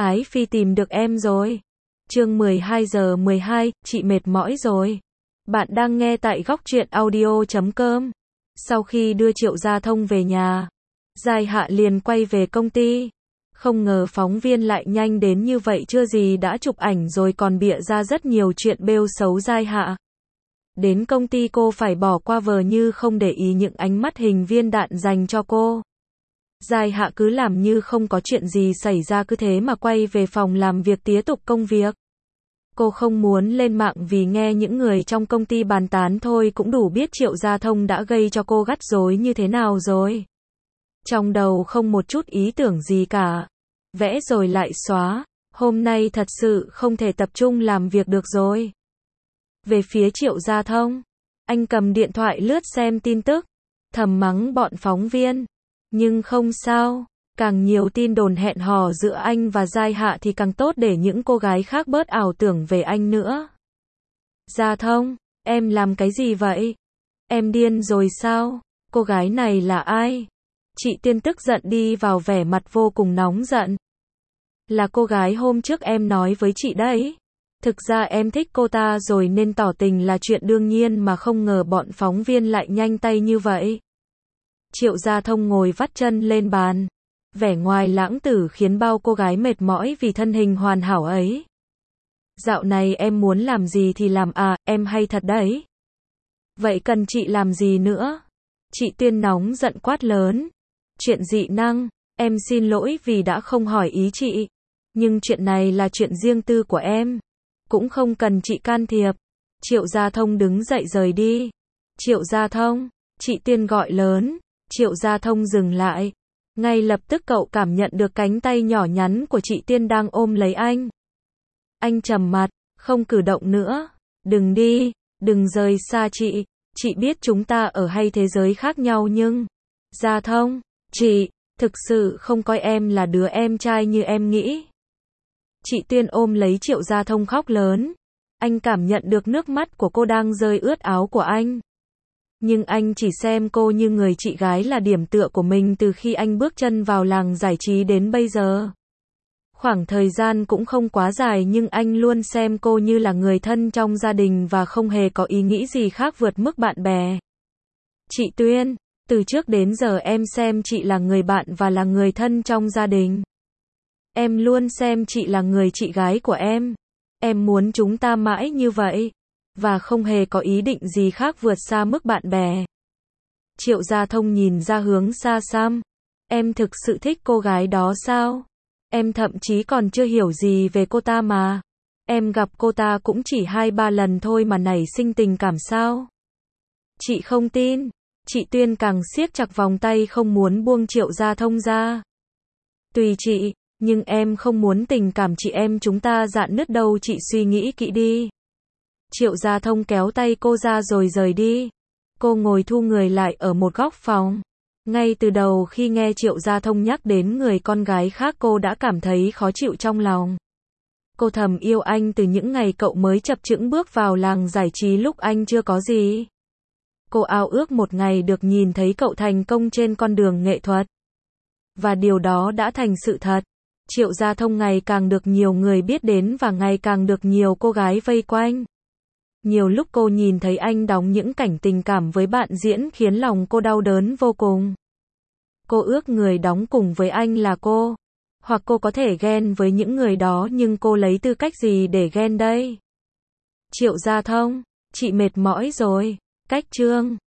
Ái Phi tìm được em rồi. Chương 12:12, chị mệt mỏi rồi. Bạn đang nghe tại góc truyện audio.com. Sau khi đưa Triệu Gia Thông về nhà, Giai Hạ liền quay về công ty. Không ngờ phóng viên lại nhanh đến như vậy, chưa gì đã chụp ảnh rồi còn bịa ra rất nhiều chuyện bêu xấu Giai Hạ. Đến công ty cô phải bỏ qua vờ như không để ý những ánh mắt hình viên đạn dành cho cô. Giai Hạ cứ làm như không có chuyện gì xảy ra, cứ thế mà quay về phòng làm việc tiếp tục công việc. Cô không muốn lên mạng vì nghe những người trong công ty bàn tán thôi cũng đủ biết Triệu Gia Thông đã gây cho cô gắt rối như thế nào rồi. Trong đầu không một chút ý tưởng gì cả. Vẽ rồi lại xóa. Hôm nay thật sự không thể tập trung làm việc được rồi. Về phía Triệu Gia Thông, anh cầm điện thoại lướt xem tin tức, thầm mắng bọn phóng viên. Nhưng không sao, càng nhiều tin đồn hẹn hò giữa anh và Giai Hạ thì càng tốt để những cô gái khác bớt ảo tưởng về anh nữa. Gia Thông, em làm cái gì vậy? Em điên rồi sao? Cô gái này là ai? Chị Tiên tức giận đi vào, vẻ mặt vô cùng nóng giận. Là cô gái hôm trước em nói với chị đấy. Thực ra em thích cô ta rồi nên tỏ tình là chuyện đương nhiên, mà không ngờ bọn phóng viên lại nhanh tay như vậy. Triệu Gia Thông ngồi vắt chân lên bàn, vẻ ngoài lãng tử khiến bao cô gái mệt mỏi vì thân hình hoàn hảo ấy. Dạo này em muốn làm gì thì làm à, em hay thật đấy. Vậy cần chị làm gì nữa? Chị Tiên nóng giận quát lớn. Chuyện dị năng, em xin lỗi vì đã không hỏi ý chị. Nhưng chuyện này là chuyện riêng tư của em. Cũng không cần chị can thiệp. Triệu Gia Thông đứng dậy rời đi. Triệu Gia Thông, chị Tiên gọi lớn. Triệu Gia Thông dừng lại. Ngay lập tức cậu cảm nhận được cánh tay nhỏ nhắn của chị Tiên đang ôm lấy anh. Anh trầm mặt, không cử động nữa. Đừng đi, đừng rời xa chị. Chị biết chúng ta ở hai thế giới khác nhau nhưng... Gia Thông, chị, thực sự không coi em là đứa em trai như em nghĩ. Chị Tiên ôm lấy Triệu Gia Thông khóc lớn. Anh cảm nhận được nước mắt của cô đang rơi ướt áo của anh. Nhưng anh chỉ xem cô như người chị gái, là điểm tựa của mình từ khi anh bước chân vào làng giải trí đến bây giờ. Khoảng thời gian cũng không quá dài nhưng anh luôn xem cô như là người thân trong gia đình và không hề có ý nghĩ gì khác vượt mức bạn bè. Chị Tuyên, từ trước đến giờ em xem chị là người bạn và là người thân trong gia đình. Em luôn xem chị là người chị gái của em. Em muốn chúng ta mãi như vậy. Và không hề có ý định gì khác vượt xa mức bạn bè. Triệu Gia Thông nhìn ra hướng xa xăm. Em thực sự thích cô gái đó sao? Em thậm chí còn chưa hiểu gì về cô ta mà. Em gặp cô ta cũng chỉ 2-3 lần thôi mà nảy sinh tình cảm sao? Chị không tin. Chị Tuyên càng siết chặt vòng tay không muốn buông Triệu Gia Thông ra. Tùy chị, nhưng em không muốn tình cảm chị em chúng ta rạn nứt đâu, chị suy nghĩ kỹ đi. Triệu Gia Thông kéo tay cô ra rồi rời đi. Cô ngồi thu người lại ở một góc phòng. Ngay từ đầu khi nghe Triệu Gia Thông nhắc đến người con gái khác, cô đã cảm thấy khó chịu trong lòng. Cô thầm yêu anh từ những ngày cậu mới chập chững bước vào làng giải trí lúc anh chưa có gì. Cô ao ước một ngày được nhìn thấy cậu thành công trên con đường nghệ thuật. Và điều đó đã thành sự thật. Triệu Gia Thông ngày càng được nhiều người biết đến và ngày càng được nhiều cô gái vây quanh. Nhiều lúc cô nhìn thấy anh đóng những cảnh tình cảm với bạn diễn khiến lòng cô đau đớn vô cùng. Cô ước người đóng cùng với anh là cô. Hoặc cô có thể ghen với những người đó, nhưng cô lấy tư cách gì để ghen đây? Triệu Gia Thông, chị mệt mỏi rồi. Cách chương